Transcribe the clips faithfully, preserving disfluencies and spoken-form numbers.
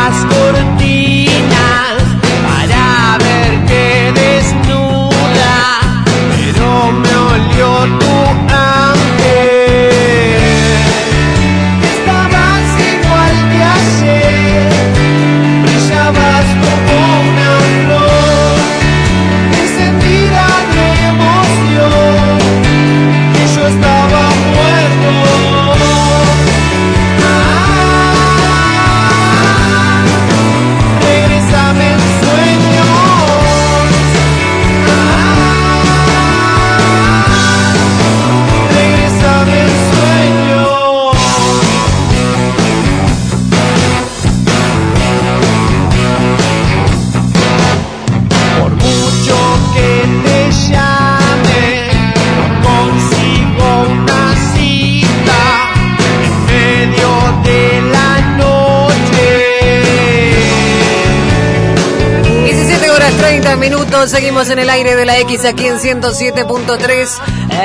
las cortinas para verte desnuda, pero me olió tu ángel. Estabas igual que ayer, brillabas como una flor, encendida de emoción, y yo estaba muerto. Minutos, seguimos en el aire de la X aquí en ciento siete punto tres.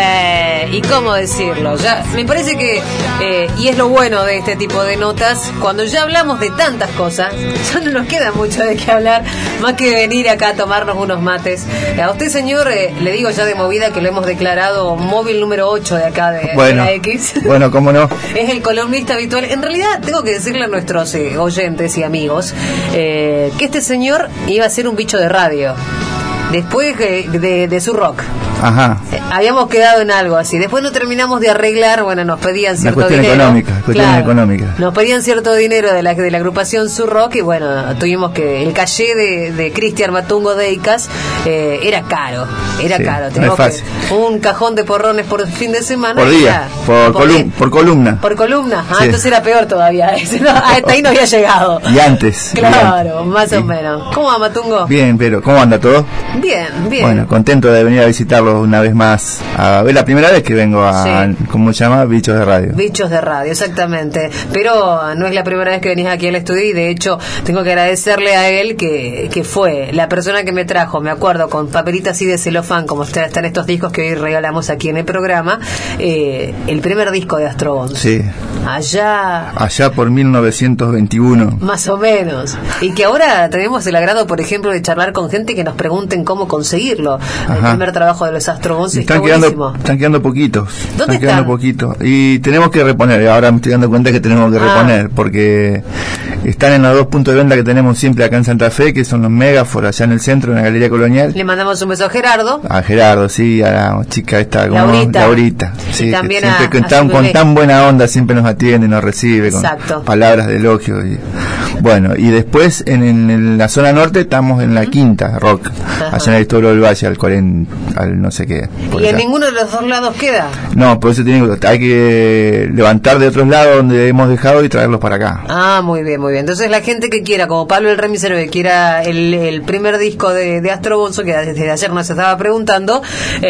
Eh, y cómo decirlo, ya me parece que, eh, y es lo bueno de este tipo de notas, cuando ya hablamos de tantas cosas, ya no nos queda mucho de qué hablar, más que venir acá a tomarnos unos mates. A usted, señor, eh, le digo ya de movida que lo hemos declarado móvil número ocho de acá de, bueno, de la X. Bueno, cómo no. Es el columnista habitual. En realidad, tengo que decirle a nuestros eh, oyentes y amigos eh, que este señor iba a ser un bicho de radio. Después de, de, de su rock. Ajá. Eh, habíamos quedado en algo así. Después no terminamos de arreglar, bueno, nos pedían cierto Una cuestión dinero. económica, cuestión claro, económica. Nos pedían cierto dinero de la, de la agrupación Su Rock y bueno, tuvimos que... El caché de, de Cristian Matungo Deicas eh, era caro, era sí, caro. Tenemos no es fácil. Que, un cajón de porrones por fin de semana. Por día, por, por, colum, por columna. Por columna, ah, sí. Entonces era peor todavía. No, hasta ahí no había llegado. Y antes. Claro, antes. más sí. o menos. ¿Cómo va, Matungo? Bien, pero ¿cómo anda todo? Bien, bien. Bueno, contento de venir a visitarlos una vez más. A ver, la primera vez que vengo a, sí. ¿cómo se llama? Bichos de Radio. Bichos de Radio, exactamente. Pero no es la primera vez que venís aquí al estudio y de hecho tengo que agradecerle a él que, que fue la persona que me trajo, me acuerdo, con papelitas así de celofán, como están estos discos que hoy regalamos aquí en el programa, eh, el primer disco de Astro Bonzo. Sí. Allá... Allá por mil novecientos veintiuno. Más o menos. Y que ahora tenemos el agrado, por ejemplo, de charlar con gente que nos pregunten cómo conseguirlo. Ajá. El primer trabajo de los Astro Bonzo está están buenísimo. Quedando, están quedando poquitos. ¿Dónde están? Quedando poquitos. Y tenemos que reponer. Ahora me estoy dando cuenta que tenemos que ah. reponer porque están en los dos puntos de venta que tenemos siempre acá en Santa Fe, que son los Megafor, allá en el centro, en la Galería Colonial. Le mandamos un beso a Gerardo. A Gerardo, sí, a la chica esta, como Laurita. Laurita. Sí, y también siempre a, con, a tan, con tan buena onda siempre nos atiende, nos recibe Exacto. con palabras de elogio. Y, bueno, y después en, en, en la zona norte estamos en la uh-huh. quinta, Rock, Ajá. allá en el Toro del Valle, al cuarenta, al no sé qué. ¿Y allá? En ninguno de los dos lados queda? No, por eso tiene, hay que levantar de otros lados donde hemos dejado y traerlos para acá. Ah, muy bien, muy bien. Entonces la gente que quiera, como Pablo el Remisero, que quiera el, el primer disco de, de Astro Bonzo, que desde ayer nos estaba preguntando,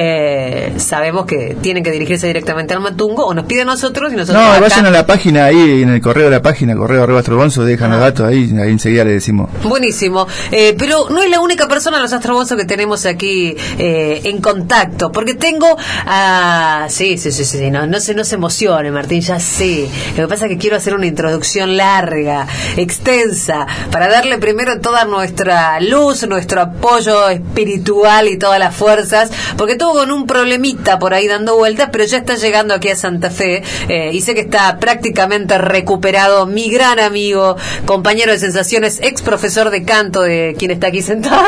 eh, sabemos que tienen que dirigirse directamente al Matungo o nos piden a nosotros y nosotros... No, acá... vayan a la página ahí, en el correo de la página, correo arroba Astro Bonzo, dejan ah. los datos ahí, ahí enseguida le decimos. Buenísimo. Eh, pero no es la única persona, los Astro Bonzo, que tenemos aquí eh, en contacto, porque tengo a... Sí, sí, sí, sí, no, no, se, no se emocione, Martín, ya sé. Lo que pasa es que quiero hacer una introducción larga, extensa, para darle primero toda nuestra luz, nuestro apoyo espiritual y todas las fuerzas, porque tuvo con un problemita por ahí dando vueltas, pero ya está llegando aquí a Santa Fe, eh, y sé que está prácticamente recuperado mi gran amigo, compañero de sensaciones, ex profesor de canto de quien está aquí sentado.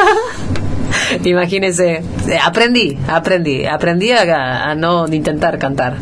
Imagínese, aprendí, aprendí, aprendí a, a no intentar cantar.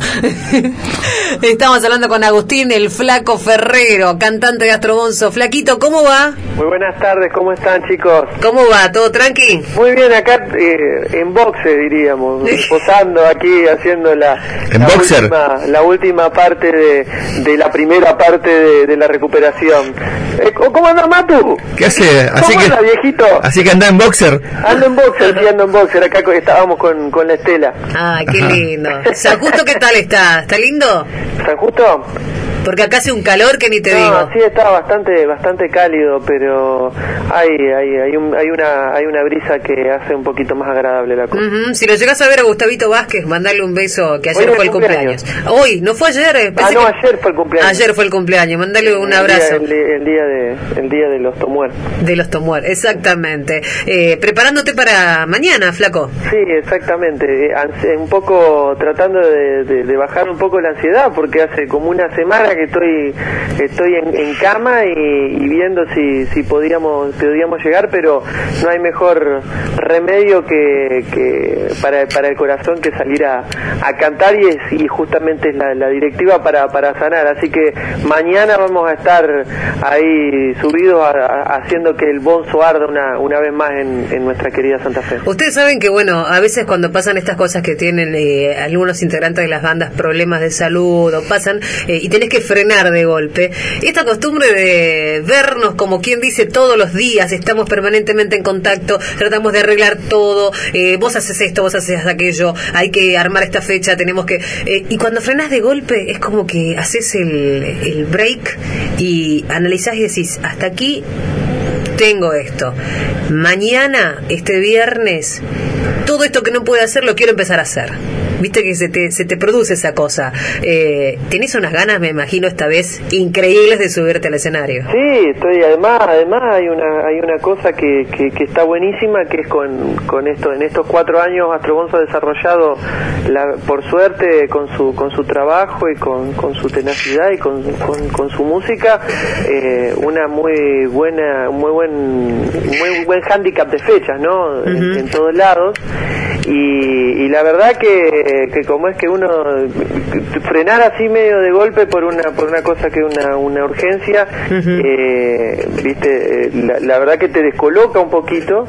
Estamos hablando con Agustín, el Flaco Ferrero, cantante de Astro Bonzo. Flaquito, ¿cómo va? Muy buenas tardes, ¿cómo están, chicos? ¿Cómo va? ¿Todo tranqui? Muy bien, acá eh, en boxe, diríamos, posando aquí, haciendo la, ¿En la, boxer? última, la última parte de, de la primera parte de, de la recuperación. Eh, ¿Cómo anda, Matu? ¿Qué hace? Así ¿Cómo que, anda, viejito? Así que anda en boxer. Ando en boxer, sí, ando en boxer, acá estábamos con, con la Estela. Ah, qué lindo. ¿San Justo qué tal está? ¿Está lindo? ¿San Justo? Porque acá hace un calor que ni te no, digo. sí está bastante bastante cálido, pero hay hay hay, un, hay una hay una brisa que hace un poquito más agradable la cosa. Uh-huh. Si lo llegás a ver a Gustavito Vázquez, mandale un beso, que ayer Hoy fue el cumpleaños. cumpleaños. Hoy, ¿no fue ayer? Eh, ah, no, que... ayer fue el cumpleaños. Ayer fue el cumpleaños, mandale un abrazo. El día, el, el día de el día de los Tomuer. De los Tomuer, exactamente. Eh, preparándote para mañana, flaco. Sí, exactamente. Eh, un poco tratando de, de, de bajar un poco la ansiedad, porque hace como una semana que estoy estoy en, en cama y, y viendo si si podíamos podíamos llegar, pero no hay mejor remedio que, que para para el corazón que salir a, a cantar, y es y justamente es la, la directiva para para sanar. Así que mañana vamos a estar ahí subidos a, a, haciendo que el bonzo arda una una vez más en, en nuestra querida Santa Fe. Ustedes saben que, bueno, a veces cuando pasan estas cosas que tienen eh, algunos integrantes de las bandas problemas de salud o pasan eh, y tenés que frenar de golpe, esta costumbre de vernos como quien dice todos los días, estamos permanentemente en contacto, tratamos de arreglar todo, eh, vos haces esto, vos haces aquello, hay que armar esta fecha, tenemos que... Eh, y cuando frenás de golpe es como que haces el, el break y analizás y decís, hasta aquí tengo esto, mañana, este viernes, todo esto que no pude hacer lo quiero empezar a hacer. Viste que se te, se te produce esa cosa. Eh, tenés unas ganas, me imagino, esta vez increíbles de subirte al escenario. Sí, estoy, además además hay una hay una cosa que, que, que está buenísima, que es con, con esto, en estos cuatro años Astro Bonzo ha desarrollado, la, por suerte, con su con su trabajo y con, con su tenacidad y con, con, con su música, eh, una muy buena, muy buen muy buen hándicap de fechas, ¿no? Uh-huh. en, en todos lados. Y, y la verdad que, que como es que uno frenar así medio de golpe por una por una cosa que es una, una urgencia, uh-huh. eh, viste, la, la verdad que te descoloca un poquito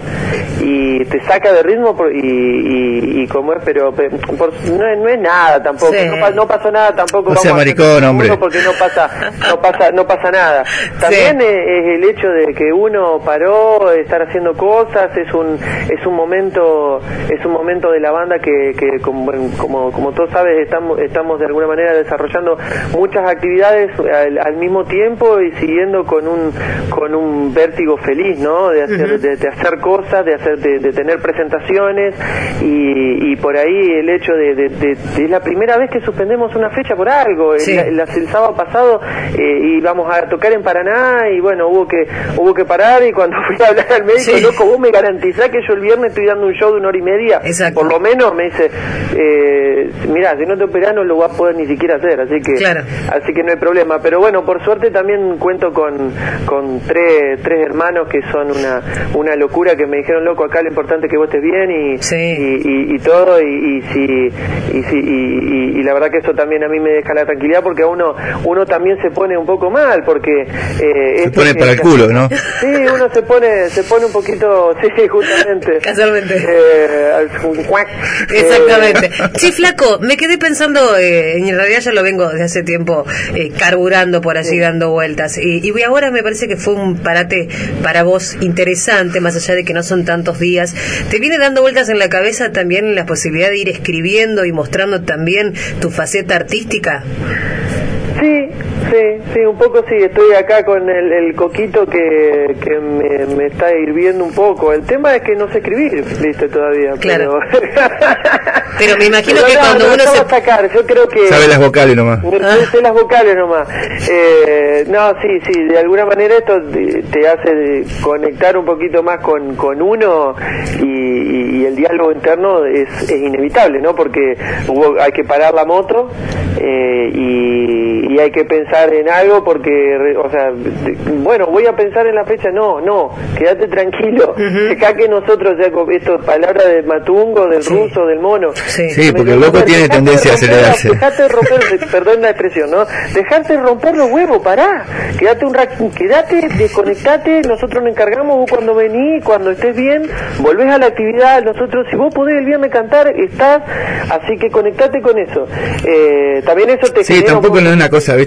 y te saca de ritmo por, y, y, y como es, pero por, no, es, no es nada tampoco, sí. no, no pasó nada tampoco. O sea, maricón, hombre. Porque no pasa, no pasa, no pasa nada. También sí. es, es el hecho de que uno paró, estar haciendo cosas, es un es un momento es un momento de la banda que, que como, como como todos sabes estamos estamos de alguna manera desarrollando muchas actividades al, al mismo tiempo y siguiendo con un con un vértigo feliz, ¿no? De hacer uh-huh. de, de hacer cosas, de hacer de, de tener presentaciones y, y por ahí el hecho de, de, de, de es la primera vez que suspendemos una fecha por algo. Sí. El, el, el sábado pasado eh, íbamos a tocar en Paraná y bueno, hubo que hubo que parar, y cuando fui a hablar al médico, sí. loco, vos me garantizás que yo el viernes estoy dando un show de una hora y media. Exacto. Por lo menos me dice, eh, mirá, si no te operás no lo vas a poder ni siquiera hacer, así que claro. así que no hay problema. Pero bueno, por suerte también cuento con con tres tres hermanos que son una una locura, que me dijeron, loco, acá lo importante es que vos estés bien y sí. y, y, y todo y, y si y, si, y, y, y la verdad que eso también a mí me deja la tranquilidad, porque a uno uno también se pone un poco mal, porque eh, se pone para el culo, ¿no? Sí, uno se pone se pone un poquito, sí, justamente. Casualmente. Eh, Exactamente. Sí, flaco, me quedé pensando, eh, en realidad ya lo vengo desde hace tiempo eh, carburando por allí, sí. dando vueltas. Y, y ahora me parece que fue un parate para vos interesante, más allá de que no son tantos días. ¿Te viene dando vueltas en la cabeza también la posibilidad de ir escribiendo y mostrando también tu faceta artística? Sí, sí, sí, un poco sí, estoy acá con el, el coquito que, que me, me está hirviendo un poco. El tema es que no sé escribir, viste, todavía. Claro. Pero, pero me imagino pero que no, cuando no, uno no se... va a sacar, yo creo que... Sabe las vocales nomás. Ah. Sé las vocales nomás. Eh, no, sí, sí, de alguna manera esto te hace conectar un poquito más con, con uno y, y, y el diálogo interno es, es inevitable, ¿no? Porque hubo, hay que parar la moto eh, y... y hay que pensar en algo porque, o sea, bueno, voy a pensar en la fecha, no, no, quédate tranquilo, uh-huh. acá que nosotros, ya esto, palabra de matungo, del sí. ruso, del mono. Sí, sí, porque el loco tiene tendencia a acelerarse. Dejate romper, perdón la expresión, ¿no? Dejate romper los huevos, pará, quédate un rato, quédate, desconectate, nosotros nos encargamos, vos cuando venís, cuando estés bien, volvés a la actividad, nosotros, si vos podés el viernes cantar, estás, así que conectate con eso. Eh, también eso te sí, tampoco no es una cosa, viste, tampoco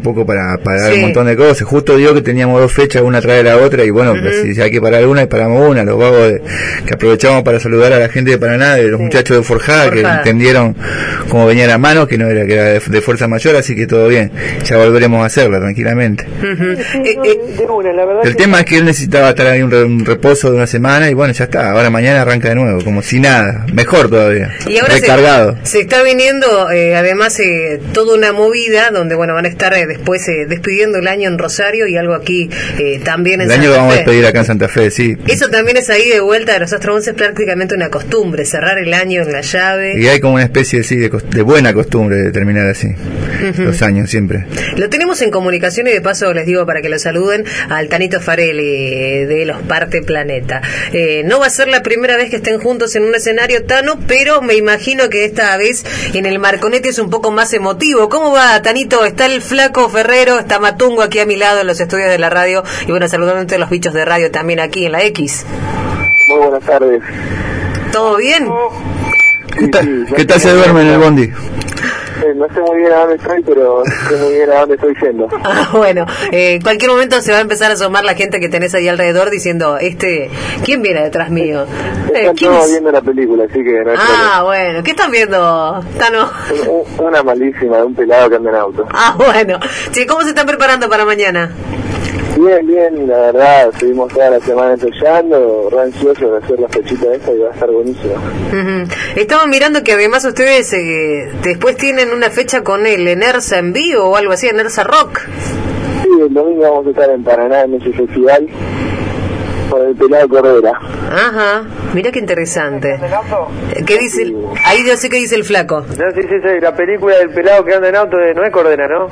poco para parar Sí. un montón de cosas. Justo dio que teníamos dos fechas, una tras de la otra, y bueno, Ujú. pues, si hay que parar una, y paramos una. Los vagos de- que aprovechamos para saludar a la gente de Paraná, de los Sí. muchachos de Forjada, que Forjada. entendieron cómo venía la mano, que no era, que era de, de fuerza mayor, así que todo bien. Ya volveremos a hacerla tranquilamente. Ujú. Sí, Eh, no, eh, de una, la verdad El que tema es que él necesitaba estar ahí un, re- un reposo de una semana, y bueno, ya está. Ahora mañana arranca de nuevo, como si nada. Mejor todavía. Y ahora se, Recargado. se está viniendo, eh, además, eh, toda una movida donde, bueno, van a estar eh, después eh, despidiendo el año en Rosario y algo aquí eh, también en El año Santa lo vamos a Fe. despedir acá en Santa Fe, sí. Eso también es ahí de vuelta de los Astro once, es prácticamente una costumbre, cerrar el año en la llave. Y hay como una especie sí, de, cos- de buena costumbre de terminar así. Ujú. Los años siempre. Lo tenemos en comunicación y de paso les digo para que lo saluden al Tanito Farelli eh, de Los Parte Planeta. Eh, no va a ser la primera vez que estén juntos en un escenario, Tano, pero me imagino que esta vez en el Marconetti es un poco más emotivo. ¿Cómo va, Tanito? Está el Flaco Ferrero, está Matungo aquí a mi lado en los estudios de la radio y bueno, saludando a los bichos de radio también aquí en la X. Muy buenas tardes. ¿Todo bien? ¿Qué tal, sí, ya ¿qué tal se tengo- duerme en el bondi? Eh, no sé muy bien a dónde estoy, pero sé muy bien a dónde estoy yendo. Ah, bueno, eh, en cualquier momento se va a empezar a asomar la gente que tenés ahí alrededor diciendo, este, ¿quién viene detrás mío? Eh, Están ¿quién todos es? viendo la película, así que no hay Ah, bueno, ¿qué están viendo, Tano? problema. Un- Una malísima de un pelado que anda en auto. Ah, bueno. Che, ¿cómo se están preparando para mañana? Bien, bien, la verdad, estuvimos toda la semana ensayando, re ansiosos de hacer la fechita esta y va a estar buenísimo. Ujú. Estaba mirando que además ustedes eh, después tienen una fecha con el Enersa en vivo o algo así, Enersa Rock. Sí, el domingo vamos a estar en Paraná en ese festival con el pelado Cordera. Ajá, mira qué interesante. Eh, ¿Qué dice? el- Ahí yo sé qué dice el flaco. no, sí, sí, sí, la película del pelado que anda en auto de, no es Cordera, ¿no?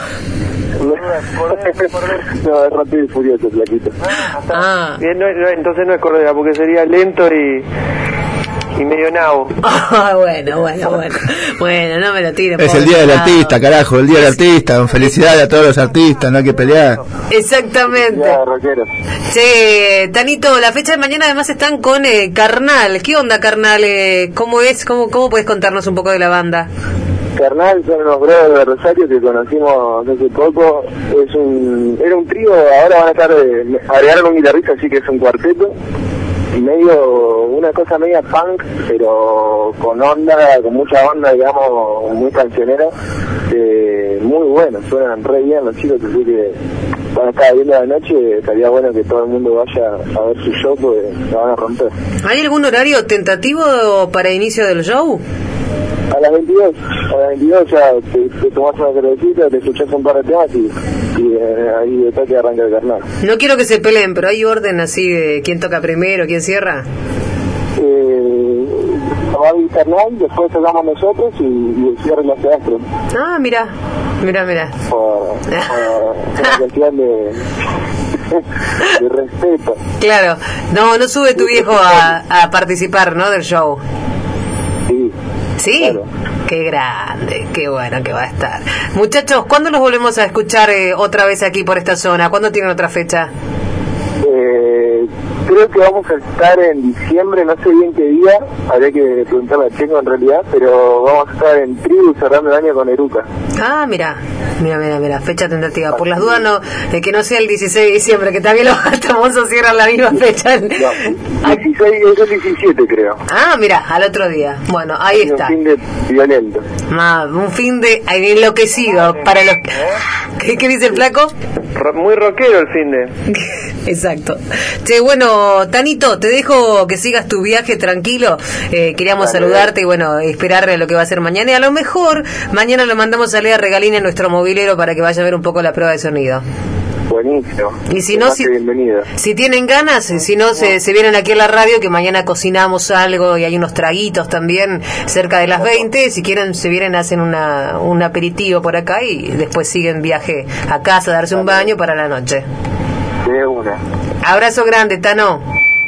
No, es rápido y furioso, flaquito. Ah. Bien, no, no, entonces no es Cordera, porque sería lento y, y medio nabo. Ah, bueno, bueno, bueno. Bueno, no me lo tiren. Es por el día del lado. artista, carajo, el día del artista. Felicidades a todos los artistas, no hay que pelear. Exactamente. Ya, rockero. Che, Tanito, la fecha de mañana además están con eh, Carnal. ¿Qué onda, Carnal? Eh, ¿Cómo es? ¿Cómo, ¿Cómo puedes contarnos un poco de la banda? Carnal son unos brothers de Rosario que conocimos hace poco. Es un, era un trío, ahora van a estar, eh, agregaron un guitarrista, así que es un cuarteto. Y medio, una cosa media punk, pero con onda, con mucha onda, digamos, muy cancionera. Eh, muy bueno, suenan re bien los chicos, así que van a estar viendo la noche. Estaría bueno que todo el mundo vaya a ver su show, porque la van a romper. ¿Hay algún horario tentativo para inicio del show? A las veintidós, a las veintidós ya te, te tomás una cervecita, te escuchás un par de temas y, y eh, ahí de toque arranca el carnal. No quiero que se peleen, pero hay orden así de quién toca primero, quién cierra. Eh, va el carnal, después tocamos nosotros y, y el cierre lo hace Astro. Ah, mira, mira, mira. Por, por una cuestión de, de respeto. Claro, no, no sube tu viejo a, a participar, ¿no? Del show. Sí. ¿Sí? Claro. Qué grande, qué bueno que va a estar. Muchachos, ¿cuándo los volvemos a escuchar eh, otra vez aquí por esta zona? ¿Cuándo tienen otra fecha? Eh, creo que vamos a estar en diciembre, no sé bien qué día, habría que preguntarle a Checo en realidad, pero vamos a estar en Tribu cerrando el año con Eruca. Ah, mira, mira, mira, mira, fecha tentativa. Por las dudas, no, eh, que no sea el dieciséis de diciembre, que también los famosos cierran la misma fecha. No, dieciséis, es el diecisiete creo. Ah, mira, al otro día. Bueno, ahí Es está. un fin de violento. Ah, un fin de enloquecido para los... ¿Qué, qué dice el flaco? Ro- Muy rockero el fin de. Exacto. Che, bueno, Tanito, te dejo que sigas tu viaje tranquilo. Eh, queríamos Dale. saludarte y bueno, esperar a lo que va a ser mañana. Y a lo mejor mañana lo mandamos a leer Regalín en nuestro movilero para que vaya a ver un poco la prueba de sonido. Buenísimo. Y si no, Más si, que bienvenido. si tienen ganas, eh, si no, se, se vienen aquí a la radio, que mañana cocinamos algo y hay unos traguitos también cerca de las veinte. Si quieren, se vienen, hacen una, un aperitivo por acá y después siguen viaje a casa, darse un baño para la noche. De una. Abrazo grande, Tano.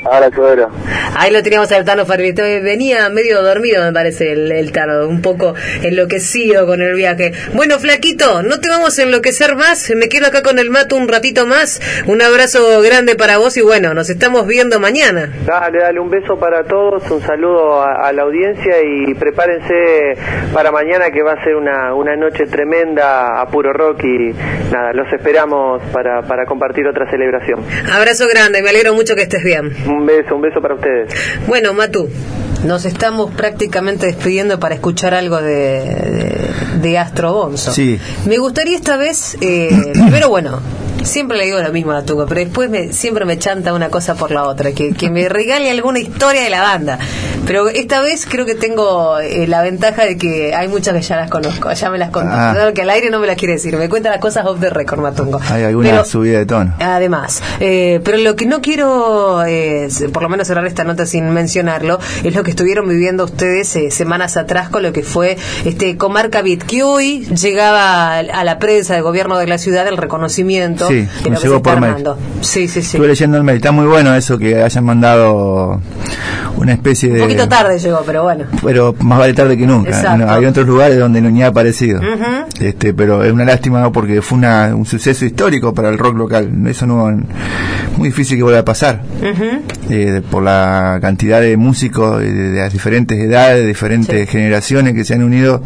Abrazo, Vero. Ahí lo teníamos al Tano Farbito. Venía medio dormido, me parece, el, el Tano, un poco enloquecido con el viaje. Bueno, flaquito, no te vamos a enloquecer más. Me quedo acá con el Matu un ratito más. Un abrazo grande para vos y bueno, nos estamos viendo mañana. Dale, dale, un beso para todos, un saludo a, a la audiencia y prepárense para mañana que va a ser una, una noche tremenda a puro rock y nada, los esperamos para, para compartir otra celebración. Abrazo grande, me alegro mucho que estés bien. Un beso, un beso para ustedes. Bueno, Matu, nos estamos prácticamente despidiendo para escuchar algo de, de, de Astro Bonzo. Sí. Me gustaría esta vez, eh, primero, bueno, siempre le digo lo mismo a Tuco, pero después me, siempre me chanta una cosa por la otra, que, que me regale alguna historia de la banda. Pero esta vez creo que tengo eh, la ventaja de que hay muchas que ya las conozco, ya me las contó. Ah. Claro que al aire no me las quiere decir, me cuenta las cosas off the record, Matungo. Hay alguna pero, subida de tono. Además, eh, pero lo que no quiero, eh, por lo menos cerrar esta nota sin mencionarlo, es lo que estuvieron viviendo ustedes eh, semanas atrás con lo que fue este Comarca Beat, que hoy llegaba a la prensa del gobierno de la ciudad el reconocimiento Sí, de me lo que llegó se por está mail. armando. Sí, sí, sí. Estuve leyendo el mail, está muy bueno eso que hayan mandado una especie de... Un poquito tarde llegó, pero bueno. Pero más vale tarde que nunca. Exacto. No, hay otros lugares donde no ni ha aparecido. Ujú. este, pero es una lástima, ¿no? Porque fue una, un suceso histórico para el rock local. Eso no muy difícil que vuelva a pasar. Ujú. eh, por la cantidad de músicos de, de las diferentes edades, de diferentes Sí. generaciones que se han unido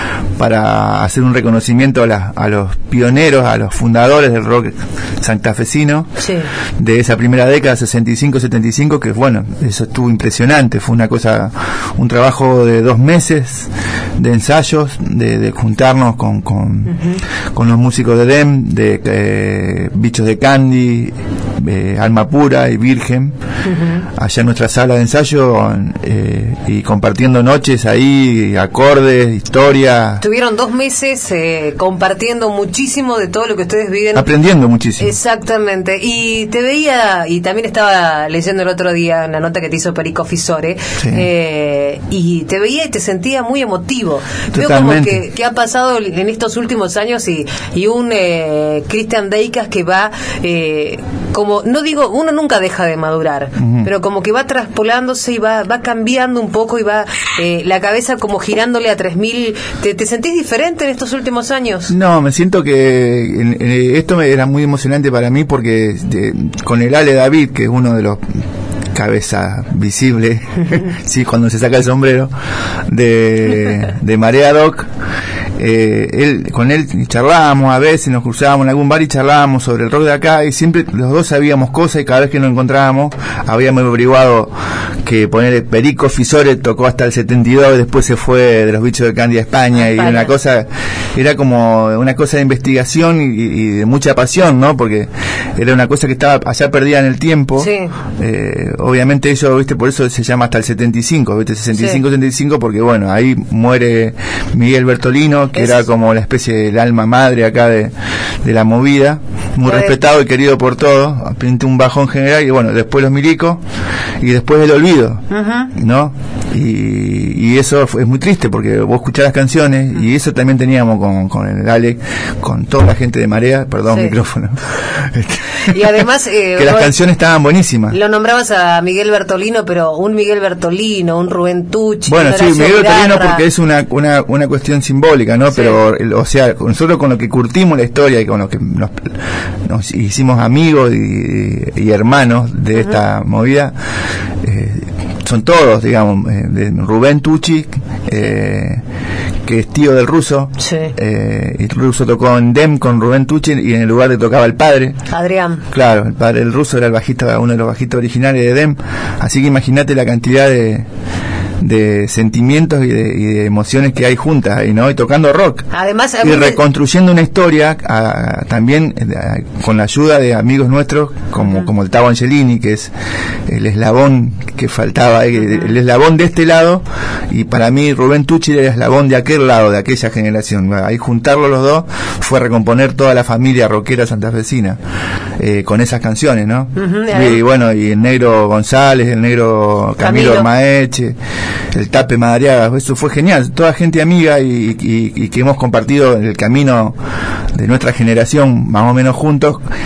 para hacer un reconocimiento a, la, a los pioneros, a los fundadores del rock santafesino Sí. de esa primera década, sesenta y cinco setenta y cinco, que bueno, eso estuvo impresionante. Fue una cosa, un trabajo de dos meses de ensayos, de, de juntarnos con con, Ujú. con los músicos de D E M, de eh, Bichos de Candy, eh, Alma Pura y Virgen, Ujú. allá en nuestra sala de ensayo, eh, y compartiendo noches ahí, acordes, historia, Tuvieron dos meses eh, compartiendo muchísimo de todo lo que ustedes viven. aprendiendo muchísimo. Exactamente, y te veía, y también estaba leyendo el otro día una nota que te hizo Perico Fisore, Sí. eh, y te veía y te sentía muy emotivo. Veo como Totalmente. que, que ha pasado en estos últimos años y, y un eh, Cristian Deikas que va, eh, como, no digo, uno nunca deja de madurar, Ujú. pero como que va traspolándose y va, va cambiando un poco y va eh, la cabeza como girándole a tres mil. ¿Te, ¿Te sentís diferente en estos últimos años? No, me siento que en- en- esto me era muy emocionante para mí porque de- con el Ale David, que es uno de los cabeza visible, sí, cuando se saca el sombrero, de, de Marea Doc, eh, él, con él charlábamos a veces, nos cruzábamos en algún bar y charlábamos sobre el rock de acá y siempre los dos sabíamos cosas y cada vez que nos encontrábamos habíamos averiguado que poner Perico Fisore tocó hasta el setenta y dos y después se fue de los Bichos de Candy a España, y España. una cosa, era como una cosa de investigación y, y de mucha pasión, ¿no? Porque era una cosa que estaba allá perdida en el tiempo. Sí. Eh, obviamente eso, viste, por eso se llama hasta el setenta y cinco, viste, sesenta y cinco, Sí. setenta y cinco, porque bueno, ahí muere Miguel Bertolino, que Es- era como la especie del alma madre acá de, de la movida, muy Pues- respetado y querido por todos, pinta un bajón general, y bueno, después los milicos, y después el olvido, Ujú. ¿no? Y, y eso fue, es muy triste, porque vos escuchás las canciones, y eso también teníamos con, con el Alex, con toda la gente de Marea, perdón, Sí. micrófono. Y además, eh, que las vos- canciones estaban buenísimas. Lo nombrabas a Miguel Bertolino, pero un Miguel Bertolino, un Rubén Tucci. Bueno, un sí, Horacio Miguel Bertolino Virarra. porque es una, una, una cuestión simbólica, ¿no? Sí. Pero, el- o sea, nosotros con lo que curtimos la historia y con lo que nos, nos hicimos amigos y, y hermanos de esta movida, eh, son todos, digamos, eh, de Rubén Tucci, eh, que es tío del Ruso, Sí. eh, y el Ruso tocó en D E M con Rubén Tucci y en el lugar de tocaba el padre. Adrián. Claro, el padre del Ruso era el bajista, uno de los bajistas originales de D E M, así que imagínate la cantidad de, de sentimientos y de, y de emociones que hay juntas ahí, ¿no? Y tocando rock. Además, a Y mí me- reconstruyendo una historia a- también eh, a- con la ayuda de amigos nuestros como, Ujú. como el Tavo Angelini, que es el eslabón que faltaba, eh, el eslabón de este lado, y para mí Rubén Tucci era el eslabón de aquel lado, de aquella generación. Ahí juntarlo los dos fue recomponer toda la familia rockera santafesina eh, con esas canciones, ¿no? Ujú, y, bueno, y el negro González, el negro Camilo, Camilo. Maeche, el Tape Madariaga, eso fue genial, toda gente amiga y, y- y que hemos compartido el camino de nuestra generación más o menos juntos,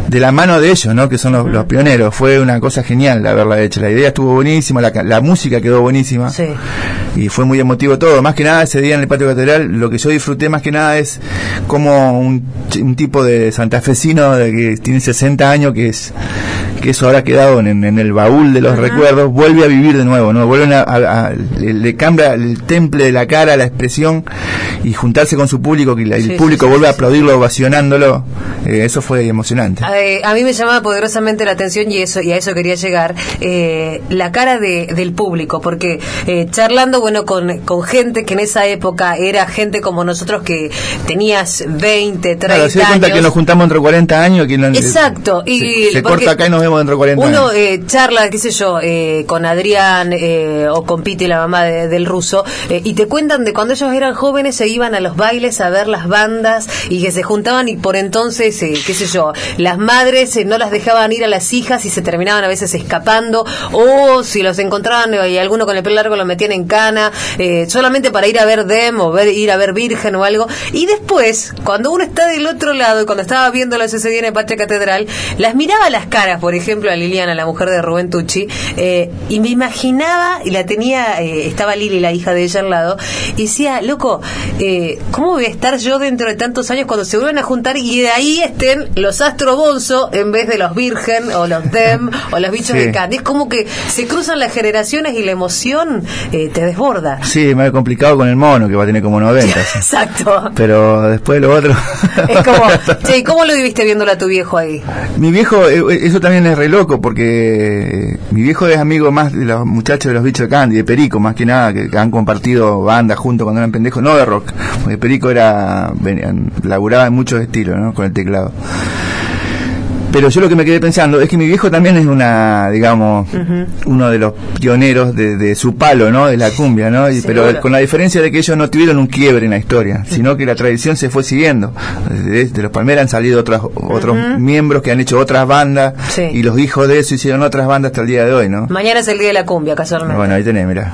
de la mano de ellos, ¿no? Que son los, los pioneros. Fue una cosa genial haberla hecho. La idea estuvo buenísima, la, la música quedó buenísima. Sí. Y fue muy emotivo todo. Más que nada, ese día en el patio catedral, lo que yo disfruté más que nada es como un, un tipo de santafesino de que tiene sesenta años, que es que eso habrá quedado en, en el baúl de los uh-huh. recuerdos, vuelve a vivir de nuevo, ¿no? Vuelven a, a, a le, le cambia el temple de la cara, la expresión, y juntarse con su público, que la, el sí, público sí, vuelve sí, a aplaudirlo, ovacionándolo. Eh, eso fue emocionante. Eh, a mí me llamaba poderosamente la atención, y eso y a eso quería llegar, eh, la cara de, del público, porque eh, charlando bueno con, con gente que en esa época era gente como nosotros, que tenías veinte, treinta claro, se da cuenta años. Que nos juntamos entre cuarenta años. Que no, exacto. Y se, se corta acá y nos vemos dentro de cuarenta uno, años. Uno eh, charla, qué sé yo, eh, con Adrián eh, o con Piti, la mamá de, del ruso, eh, y te cuentan de cuando ellos eran jóvenes, se iban a los bailes a ver las bandas y que se juntaban, y por entonces, eh, qué sé yo, las madres eh, no las dejaban ir a las hijas y se terminaban a veces escapando, o si los encontraban eh, y alguno con el pelo largo lo metían en cana, eh, solamente para ir a ver Dem o ver, ir a ver Virgen o algo. Y después, cuando uno está del otro lado, y cuando estaba viéndolo ese día en el Patria Catedral, las miraba las caras, por ejemplo, a Liliana, la mujer de Rubén Tucci, eh, y me imaginaba, y la tenía, eh, estaba Lili, la hija de ella, al lado, y decía, loco, eh, ¿cómo voy a estar yo dentro de tantos años cuando se vuelven a juntar y de ahí estén los Astro Bonzo en vez de los Virgen o los Dem o los Bichos sí. de Candy? Es como que se cruzan las generaciones y la emoción eh, te desborda. Sí, me ha complicado con el mono, que va a tener como noventa. Exacto. Pero después lo otro... Es como, che, ¿cómo lo viviste viéndolo a tu viejo ahí? Mi viejo, eso también es re loco, porque mi viejo es amigo más de los muchachos de los Bichos de Candy, de Perico, más que nada, que, que han compartido bandas juntos cuando eran pendejos, no de rock, porque Perico era, venía, laburaba en muchos estilos, ¿no? Con el teclado. Pero yo lo que me quedé pensando es que mi viejo también es una, digamos, uh-huh. uno de los pioneros de, de su palo, ¿no? De la cumbia, ¿no? Y, pero con la diferencia de que ellos no tuvieron un quiebre en la historia, sino que la tradición se fue siguiendo. De, de los Palmeras han salido otros otros uh-huh. miembros que han hecho otras bandas, sí. y los hijos de eso hicieron otras bandas hasta el día de hoy, ¿no? Mañana es el día de la cumbia, casualmente. Bueno, ahí tenés, mirá.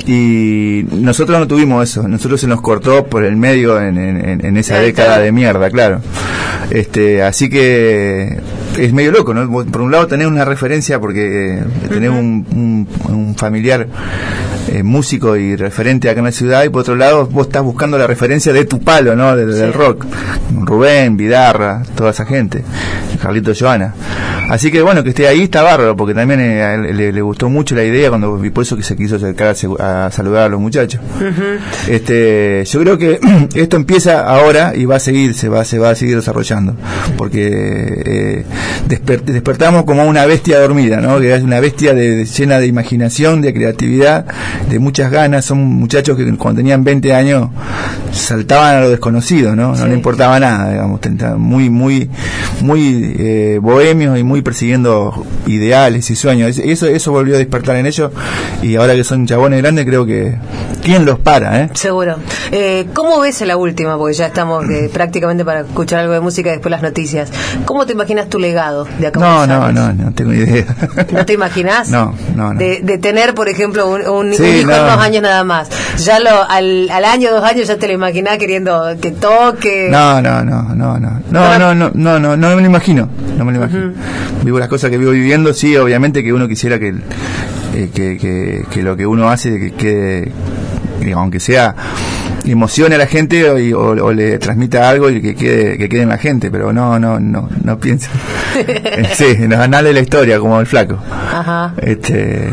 Y nosotros no tuvimos eso, nosotros se nos cortó por el medio en, en, en esa década de mierda, claro. Este, así que es medio loco, ¿no? Por un lado tenés una referencia porque eh, tenés uh-huh. un, un, un familiar eh, músico y referente acá en la ciudad, y por otro lado vos estás buscando la referencia de tu palo, ¿no? De, sí. Del rock. Rubén, Vidarra, toda esa gente, Carlito Joana. Así que bueno, que esté ahí está bárbaro, porque también eh, le, le gustó mucho la idea, cuando y por eso que se quiso acercar a, a saludar a los muchachos. Uh-huh. Este, yo creo que esto empieza ahora y va a seguir, se va, se va a seguir desarrollando, porque eh, desper, despertamos como una bestia dormida, ¿no? Que es una bestia de, de, llena de imaginación, de creatividad, de muchas ganas. Son muchachos que cuando tenían veinte años saltaban a lo desconocido, ¿no? No sí. le importaba nada, digamos, muy, muy, muy eh, bohemios y muy persiguiendo ideales y sueños. Eso, eso volvió a despertar en ellos, y ahora que son chabones grandes, creo que ¿quién los para, eh? Seguro. Eh, ¿Cómo ves la última? Porque ya estamos eh, prácticamente para escuchar algo de música y después las noticias. ¿Cómo te imaginas tu legado de acá? No, no, no, no tengo idea. ¿No te imaginas? No, no, no. De, de tener, por ejemplo, un, un, sí, un hijo no. en dos años nada más. Ya lo, al, al año, dos años, ya te lo imaginás queriendo que toque. No, no, no, no, no, no, no, no, no, no, no me lo imagino, no me lo imagino. Uh-huh. Vivo las cosas que vivo viviendo, sí, obviamente que uno quisiera que, eh, que, que, que lo que uno hace, que quede, que aunque sea, emocione a la gente o, o, o le transmita algo y que quede, que quede en la gente, pero no, no, no, no pienso. Sí, en los anales de la historia, como el flaco. Ajá. Este,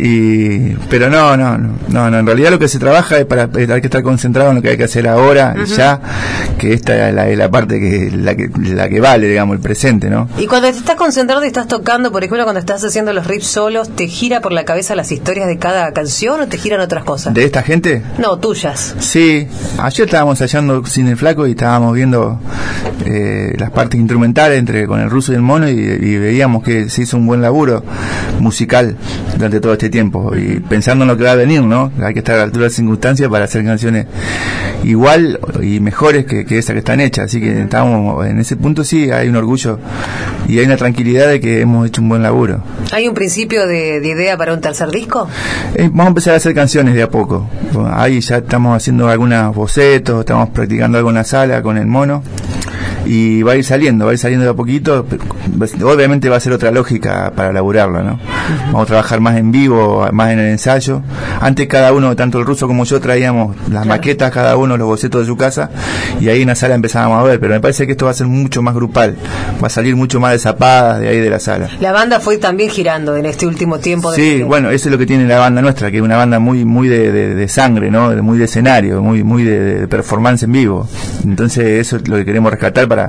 y, pero no, no, no, no, en realidad lo que se trabaja es para, hay que estar concentrado en lo que hay que hacer ahora, uh-huh. ya, que esta es la, la parte que, la que, la que vale, digamos, el presente, ¿no? Y cuando te estás concentrado y estás tocando, por ejemplo, cuando estás haciendo los riffs solos, ¿te gira por la cabeza las historias de cada canción o te giran otras cosas? ¿De esta gente? No, tuyas. Sí, ayer estábamos ensayando sin el flaco y estábamos viendo eh, las partes instrumentales entre con el ruso y el mono, y, y veíamos que se hizo un buen laburo musical durante todo este tiempo, y pensando en lo que va a venir, ¿no? Hay que estar a la altura de las circunstancias para hacer canciones igual y mejores que, que esas que están hechas, así que estábamos en ese punto. Sí, hay un orgullo y hay una tranquilidad de que hemos hecho un buen laburo. ¿Hay un principio de, de idea para un tercer disco? Eh, vamos a empezar a hacer canciones de a poco. Ahí ya estamos haciendo algunos bocetos, estamos practicando algo en la sala con el mono. y va a ir saliendo, va a ir saliendo de a poquito. Obviamente va a ser otra lógica para laburarlo, ¿no? Uh-huh. Vamos a trabajar más en vivo, más en el ensayo. Antes cada uno, tanto el ruso como yo, traíamos las claro. maquetas, cada uno los bocetos de su casa, y ahí en la sala empezábamos a ver, pero me parece que esto va a ser mucho más grupal, va a salir mucho más de zapadas de ahí de la sala. La banda fue también girando en este último tiempo. De sí, que... bueno, eso es lo que tiene la banda nuestra, que es una banda muy muy de, de, de sangre, ¿no? De, muy de escenario, muy muy de, de performance en vivo. Entonces eso es lo que queremos rescatar para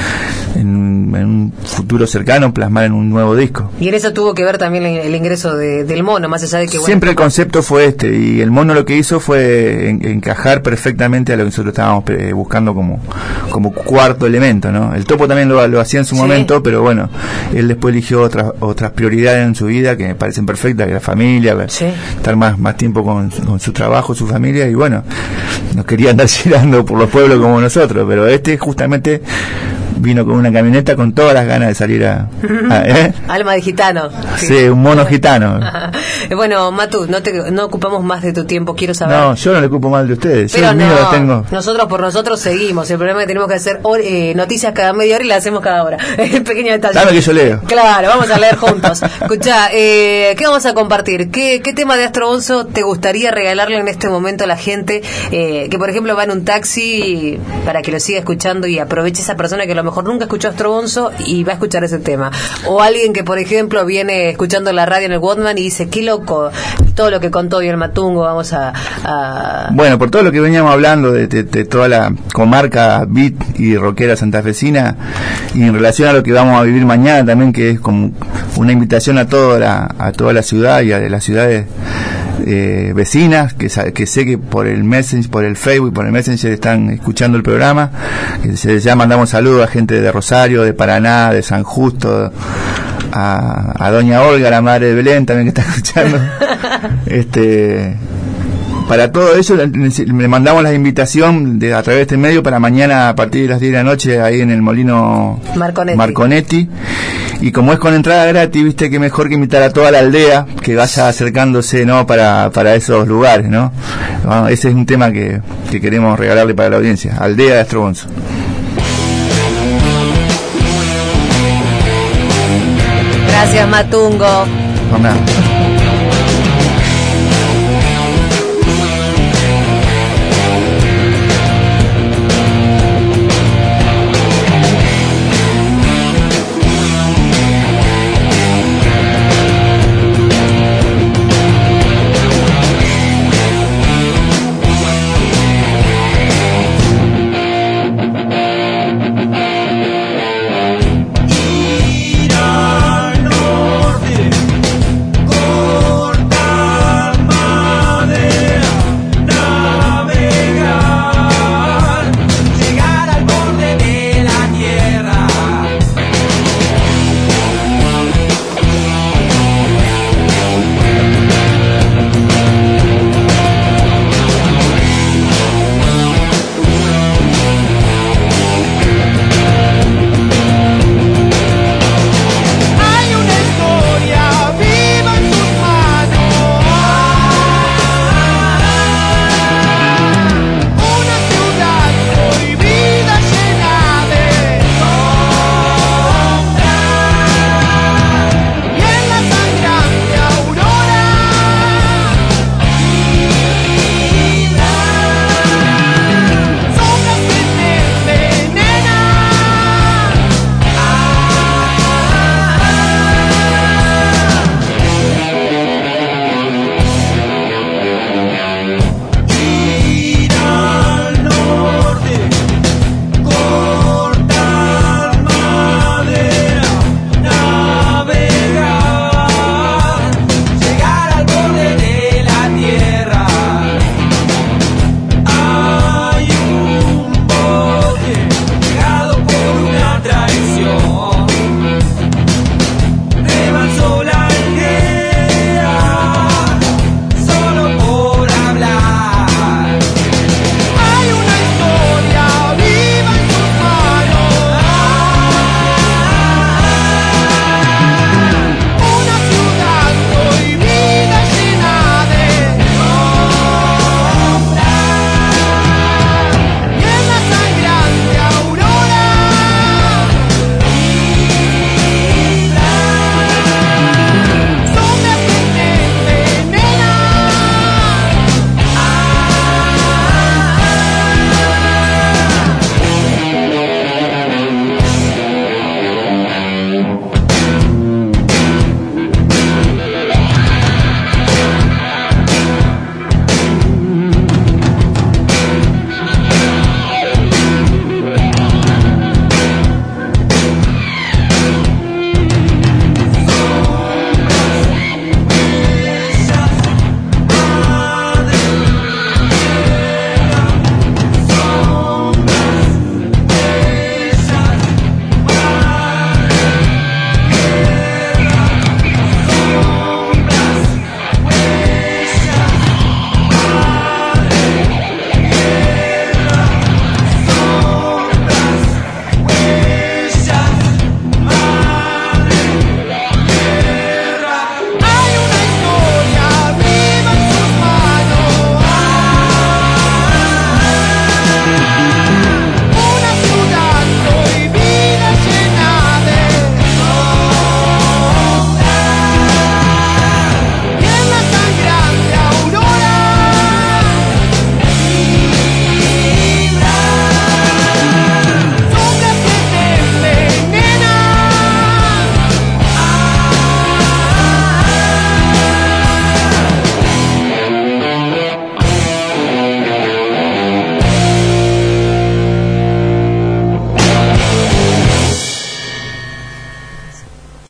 en, en un futuro cercano plasmar en un nuevo disco. Y en eso tuvo que ver también el, el ingreso de, del mono, más allá de que... Bueno, siempre el concepto fue este, y el mono lo que hizo fue en, encajar perfectamente a lo que nosotros estábamos eh, buscando como como cuarto elemento, ¿no? El Topo también lo, lo hacía en su sí. momento, pero bueno, él después eligió otras otras prioridades en su vida que me parecen perfectas, que la familia, sí. estar más más tiempo con, con su trabajo, su familia, y bueno, no quería andar girando por los pueblos como nosotros, pero este justamente vino con una camioneta con todas las ganas de salir a... a ¿eh? Alma de gitano. Sí, sí, un mono gitano. Bueno, Matu, no te no ocupamos más de tu tiempo, quiero saber... No, yo no le ocupo más de ustedes. Pero yo no, el mío lo tengo. Nosotros por nosotros seguimos. El problema es que tenemos que hacer eh, noticias cada media hora y las hacemos cada hora. Pequeño detalle. Dame que yo leo. Claro, vamos a leer juntos. Escuchá, eh, ¿qué vamos a compartir? ¿Qué, qué tema de Astro Bonzo te gustaría regalarle en este momento a la gente eh, que, por ejemplo, va en un taxi para que lo siga escuchando y aproveche esa persona que a lo mejor nunca escuchó Astro Bonzo y va a escuchar ese tema? O alguien que, por ejemplo, viene escuchando la radio en el Walkman y dice, qué loco, todo lo que contó hoy el Matungo, vamos a, a... Bueno, por todo lo que veníamos hablando de, de, de toda la comarca beat y rockera santafesina, y en relación a lo que vamos a vivir mañana también, que es como una invitación a toda la, a toda la ciudad y a las ciudades eh, vecinas, que, que sé que por el Messenger, por el Facebook, por el Messenger están escuchando el programa, que se, ya mandamos saludos a gente de Rosario, de Paraná, de San Justo, a, a doña Olga, la madre de Belén también que está escuchando. este para todo eso le mandamos la invitación de, a través de este medio para mañana a partir de las diez de la noche ahí en el Molino Marconetti. Marconetti. Y como es con entrada gratis, viste que mejor que invitar a toda la aldea que vaya acercándose, ¿no? para para esos lugares, ¿no? Bueno, ese es un tema que, que queremos regalarle para la audiencia, aldea de Astro Bonzo. Gracias, Matungo. No, nada.